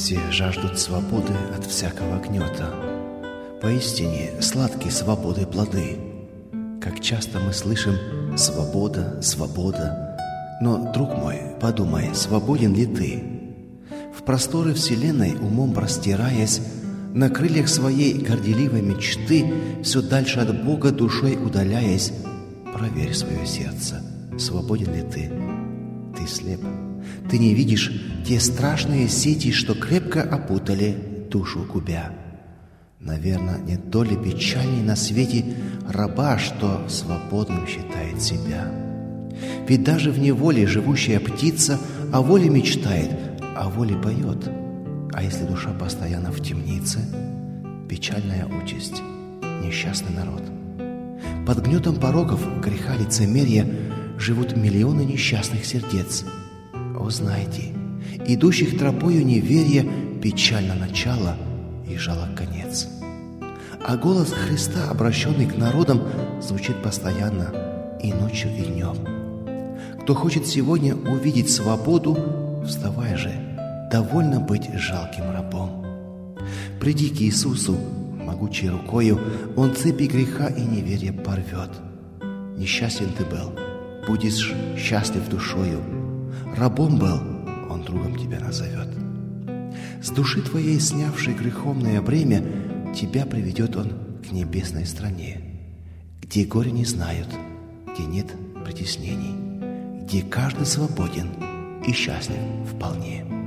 Все жаждут свободы от всякого гнета. Поистине сладки свободы плоды. Как часто мы слышим «свобода, свобода». Но, друг мой, подумай, свободен ли ты? В просторы вселенной умом простираясь, на крыльях своей горделивой мечты, все дальше от Бога душой удаляясь, проверь свое сердце, свободен ли ты? Ты слеп, ты не видишь те страшные сети, что крепко опутали душу губя. Наверное, нет доли печальней на свете раба, что свободным считает себя. Ведь даже в неволе живущая птица о воле мечтает, о воле поет. А если душа постоянно в темнице, печальная участь, несчастный народ. Под гнетом пороков, греха, лицемерия живут миллионы несчастных сердец. О, знайте, идущих тропою неверия печально начало и жалок конец. А голос Христа, обращенный к народам, звучит постоянно и ночью, и днем. Кто хочет сегодня увидеть свободу, вставай же, довольно быть жалким рабом. Приди к Иисусу, могучей рукою, Он цепи греха и неверия порвет. Несчастен ты был, будешь счастлив душою. Рабом был, Он другом тебя назовет. С души твоей, снявшей греховное бремя, тебя приведет Он к небесной стране, где горе не знают, где нет притеснений, где каждый свободен и счастлив вполне.